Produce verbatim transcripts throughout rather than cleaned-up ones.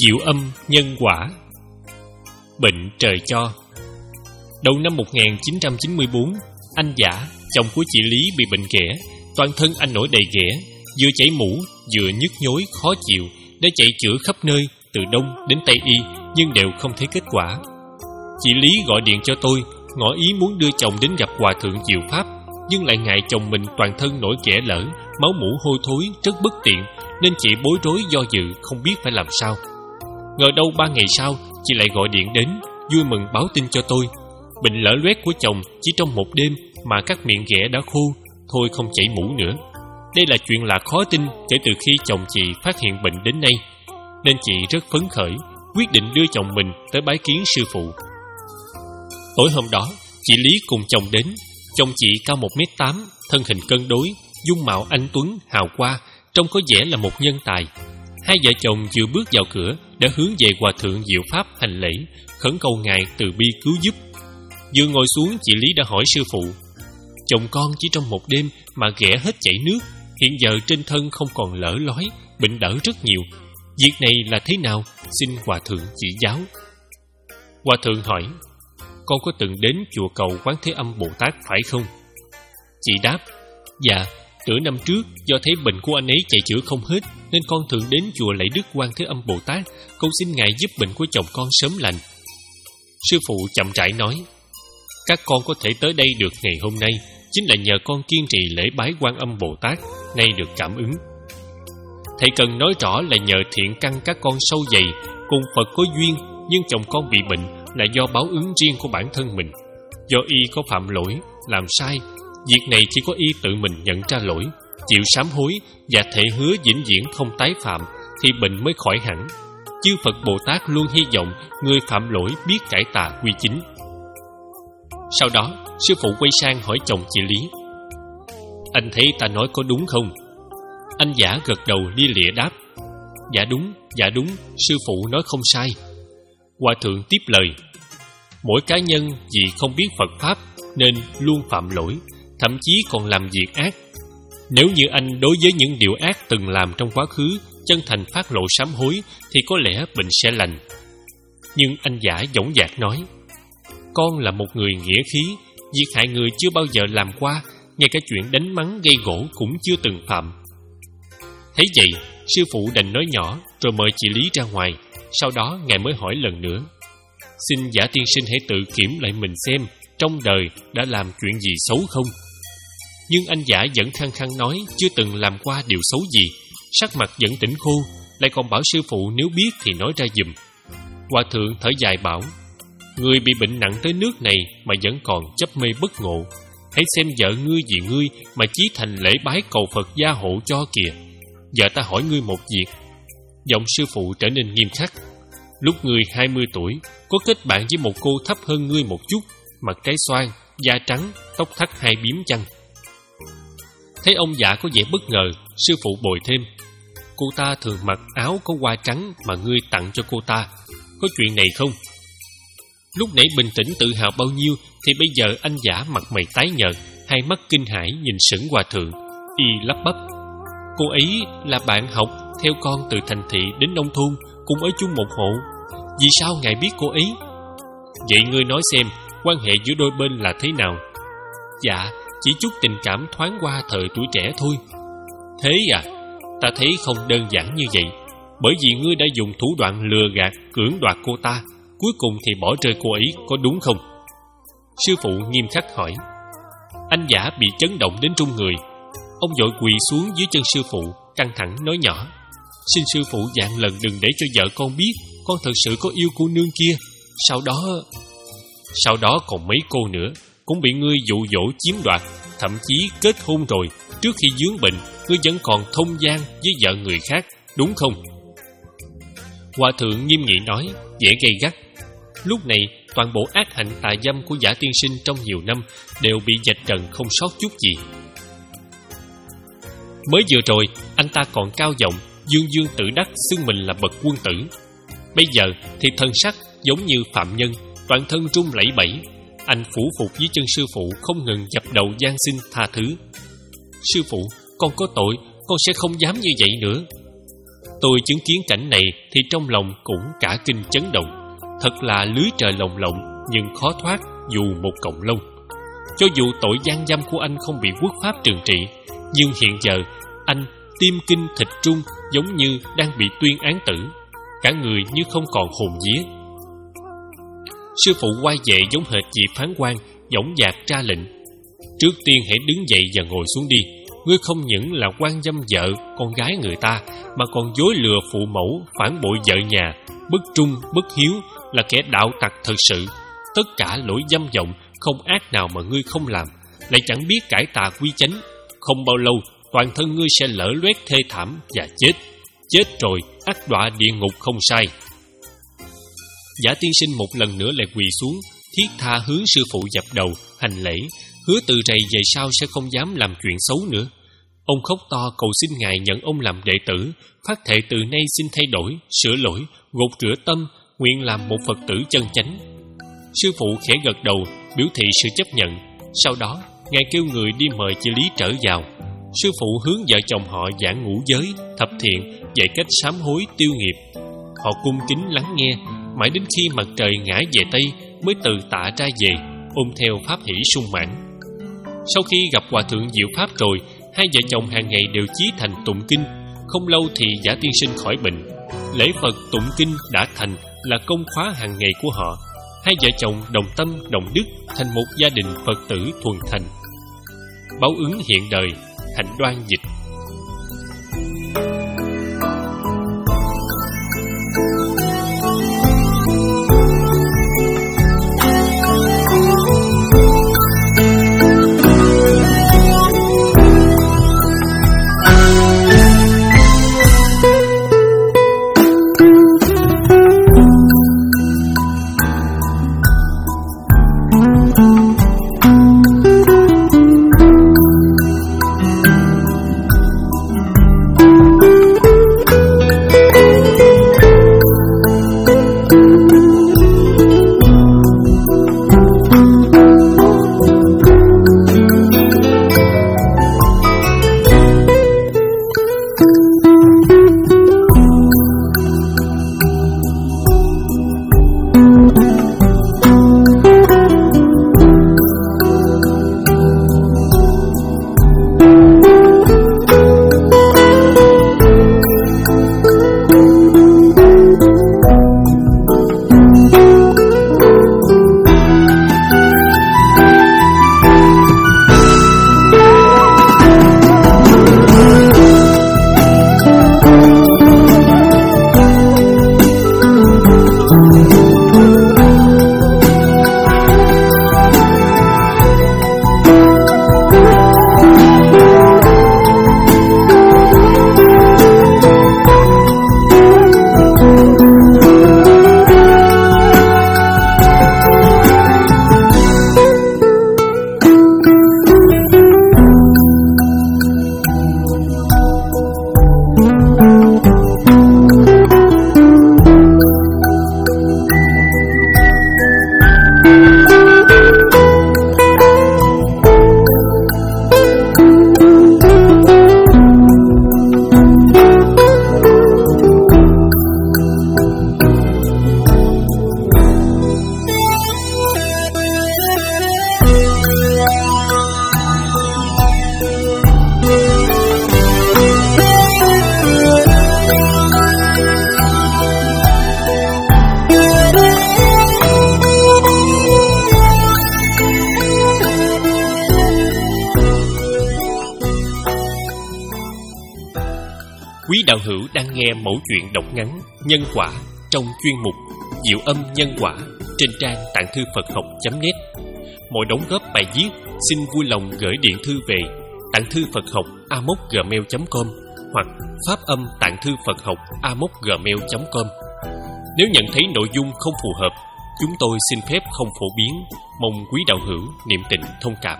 Diệu âm nhân quả. Bệnh trời cho. Đầu năm một nghìn chín trăm chín mươi bốn, anh Giả, chồng của chị Lý bị bệnh ghẻ. Toàn thân anh nổi đầy ghẻ, vừa chảy mũ, vừa nhức nhối, khó chịu, đã chạy chữa khắp nơi, từ Đông đến Tây Y, nhưng đều không thấy kết quả. Chị Lý gọi điện cho tôi, ngỏ ý muốn đưa chồng đến gặp Hòa thượng Diệu Pháp, nhưng lại ngại chồng mình toàn thân nổi ghẻ lở, máu mủ hôi thối, rất bất tiện, nên chị bối rối do dự, không biết phải làm sao. Ngờ đâu ba ngày sau, chị lại gọi điện đến, vui mừng báo tin cho tôi. Bệnh lở loét của chồng chỉ trong một đêm mà các miệng ghẻ đã khô, thôi không chảy mũ nữa. Đây là chuyện lạ khó tin kể từ khi chồng chị phát hiện bệnh đến nay, nên chị rất phấn khởi, quyết định đưa chồng mình tới bái kiến sư phụ. Tối hôm đó, chị Lý cùng chồng đến. Chồng chị cao một mét tám, thân hình cân đối, dung mạo anh tuấn, hào hoa, trông có vẻ là một nhân tài. Hai vợ chồng vừa bước vào cửa đã hướng về Hòa thượng Diệu Pháp hành lễ, khẩn cầu ngài từ bi cứu giúp. Vừa ngồi xuống, chị Lý đã hỏi sư phụ: chồng con chỉ trong một đêm mà ghẻ hết chảy nước, hiện giờ trên thân không còn lở lói, bệnh đỡ rất nhiều. Việc này là thế nào? Xin Hòa thượng chỉ giáo. Hòa thượng hỏi: con có từng đến chùa cầu Quán Thế Âm Bồ Tát phải không? Chị đáp: dạ, nửa năm trước do thấy bệnh của anh ấy chạy chữa không hết, nên con thường đến chùa lạy Đức Quan Thế Âm Bồ Tát, cầu xin ngài giúp bệnh của chồng con sớm lành. Sư phụ chậm rãi nói: các con có thể tới đây được ngày hôm nay chính là nhờ con kiên trì lễ bái Quan Âm Bồ Tát, nay được cảm ứng. Thầy cần nói rõ là nhờ thiện căn các con sâu dày, cùng Phật có duyên, nhưng chồng con bị bệnh là do báo ứng riêng của bản thân mình. Do y có phạm lỗi, làm sai, việc này chỉ có y tự mình nhận ra lỗi, chịu sám hối và thệ hứa vĩnh viễn không tái phạm, thì bệnh mới khỏi hẳn. Chư Phật Bồ Tát luôn hy vọng người phạm lỗi biết cải tà quy chính. Sau đó, sư phụ quay sang hỏi chồng chị Lý: anh thấy ta nói có đúng không? Anh Giả gật đầu lia lịa đáp: dạ đúng, dạ đúng, sư phụ nói không sai. Hòa thượng tiếp lời: mỗi cá nhân vì không biết Phật Pháp nên luôn phạm lỗi, thậm chí còn làm việc ác. Nếu như anh đối với những điều ác từng làm trong quá khứ chân thành phát lộ sám hối, thì có lẽ bệnh sẽ lành. Nhưng anh Giả dõng dạc nói: con là một người nghĩa khí, việc hại người chưa bao giờ làm qua, ngay cả chuyện đánh mắng gây gổ cũng chưa từng phạm. Thấy vậy, sư phụ đành nói nhỏ rồi mời chị Lý ra ngoài. Sau đó ngài mới hỏi lần nữa: xin Giả tiên sinh hãy tự kiểm lại mình xem trong đời đã làm chuyện gì xấu không? Nhưng anh Giả vẫn khăng khăng nói chưa từng làm qua điều xấu gì, sắc mặt vẫn tỉnh khô, lại còn bảo sư phụ nếu biết thì nói ra giùm. Hòa thượng thở dài bảo: người bị bệnh nặng tới nước này mà vẫn còn chấp mê bất ngộ, hãy xem vợ ngươi vì ngươi mà chí thành lễ bái cầu Phật gia hộ cho kìa. Giờ ta hỏi ngươi một việc. Giọng sư phụ trở nên nghiêm khắc: lúc ngươi hai mươi tuổi, có kết bạn với một cô thấp hơn ngươi một chút, mặt trái xoan, da trắng, tóc thắt hai bím chăng? Thấy ông Giả có vẻ bất ngờ, sư phụ bồi thêm: cô ta thường mặc áo có hoa trắng mà ngươi tặng cho cô ta, có chuyện này không? Lúc nãy bình tĩnh tự hào bao nhiêu, thì bây giờ anh Giả mặt mày tái nhợt, hai mắt kinh hãi nhìn sững Hòa thượng. Y lắp bắp: cô ấy là bạn học theo con từ thành thị đến nông thôn, cùng ở chung một hộ. Vì sao ngài biết cô ấy? Vậy ngươi nói xem, quan hệ giữa đôi bên là thế nào? Dạ, chỉ chút tình cảm thoáng qua thời tuổi trẻ thôi. Thế à? Ta thấy không đơn giản như vậy, bởi vì ngươi đã dùng thủ đoạn lừa gạt, cưỡng đoạt cô ta, cuối cùng thì bỏ rơi cô ấy, có đúng không? Sư phụ nghiêm khắc hỏi. Anh Giả bị chấn động đến run người. Ông vội quỳ xuống dưới chân sư phụ, căng thẳng nói nhỏ: xin sư phụ vạn lần đừng để cho vợ con biết con thật sự có yêu cô nương kia. Sau đó Sau đó còn mấy cô nữa cũng bị ngươi dụ dỗ chiếm đoạt, thậm chí kết hôn rồi. Trước khi vướng bệnh, ngươi vẫn còn thông gian với vợ người khác, đúng không? Hòa thượng nghiêm nghị nói, vẻ gay gắt. Lúc này toàn bộ ác hạnh tà dâm của Giả tiên sinh trong nhiều năm đều bị vạch trần không sót chút gì. Mới vừa rồi anh ta còn cao giọng dương dương tự đắc xưng mình là bậc quân tử, bây giờ thì thân sắc giống như phạm nhân, toàn thân run lẩy bẩy. Anh phủ phục dưới chân sư phụ, không ngừng dập đầu van xin tha thứ. Sư phụ, con có tội, con sẽ không dám như vậy nữa. Tôi chứng kiến cảnh này thì trong lòng cũng cả kinh chấn động. Thật là lưới trời lồng lộng nhưng khó thoát dù một cọng lông. Cho dù tội gian dâm của anh không bị quốc pháp trừng trị, nhưng hiện giờ anh tim kinh thịt trung, giống như đang bị tuyên án tử, cả người như không còn hồn vía. Sư phụ quay về giống hệt vị phán quan, dõng dạc ra lệnh: trước tiên hãy đứng dậy và ngồi xuống đi. Ngươi không những là quan dâm vợ con gái người ta, mà còn dối lừa phụ mẫu, phản bội vợ nhà, bất trung bất hiếu, là kẻ đạo tặc thật sự. Tất cả lỗi dâm vọng không ác nào mà ngươi không làm, lại chẳng biết cải tà quy chánh. Không bao lâu toàn thân ngươi sẽ lở loét thê thảm và chết. Chết rồi ắt đọa địa ngục không sai. Giả tiên sinh một lần nữa lại quỳ xuống, thiết tha hướng sư phụ dập đầu hành lễ, hứa từ rày về sau sẽ không dám làm chuyện xấu nữa. Ông khóc to cầu xin ngài nhận ông làm đệ tử, phát thệ từ nay xin thay đổi, sửa lỗi, gột rửa tâm, nguyện làm một Phật tử chân chánh. Sư phụ khẽ gật đầu biểu thị sự chấp nhận. Sau đó ngài kêu người đi mời chị Lý trở vào. Sư phụ hướng vợ chồng họ giảng ngũ giới, thập thiện, dạy cách sám hối tiêu nghiệp. Họ cung kính lắng nghe, mãi đến khi mặt trời ngã về Tây mới từ tạ ra về, ôm theo pháp hỷ sung mãn. Sau khi gặp hòa thượng Diệu Pháp rồi, hai vợ chồng hàng ngày đều chí thành tụng kinh. Không lâu thì Giả tiên sinh khỏi bệnh. Lễ Phật tụng kinh đã thành là công khóa hàng ngày của họ. Hai vợ chồng đồng tâm đồng đức, thành một gia đình Phật tử thuần thành. Báo ứng hiện đời, Hạnh Đoan dịch. Quý đạo hữu đang nghe mẫu chuyện đọc ngắn Nhân Quả trong chuyên mục Diệu Âm Nhân Quả trên trang tạng thư Phật học chấm net. Mọi đóng góp bài viết xin vui lòng gửi điện thư về tạng thư Phật học a m o c gmail chấm com hoặc pháp âm tạng thư Phật học a m o c gmail chấm com. Nếu nhận thấy nội dung không phù hợp, chúng tôi xin phép không phổ biến, mong quý đạo hữu niệm tình thông cảm.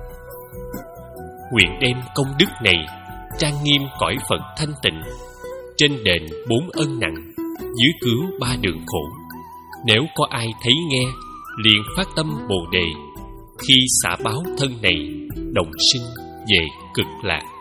Nguyện đem công đức này trang nghiêm cõi Phật thanh tịnh, trên đền bốn ân nặng, dưới cứu ba đường khổ. Nếu có ai thấy nghe, liền phát tâm Bồ đề, khi xả báo thân này, đồng sinh về cực lạc.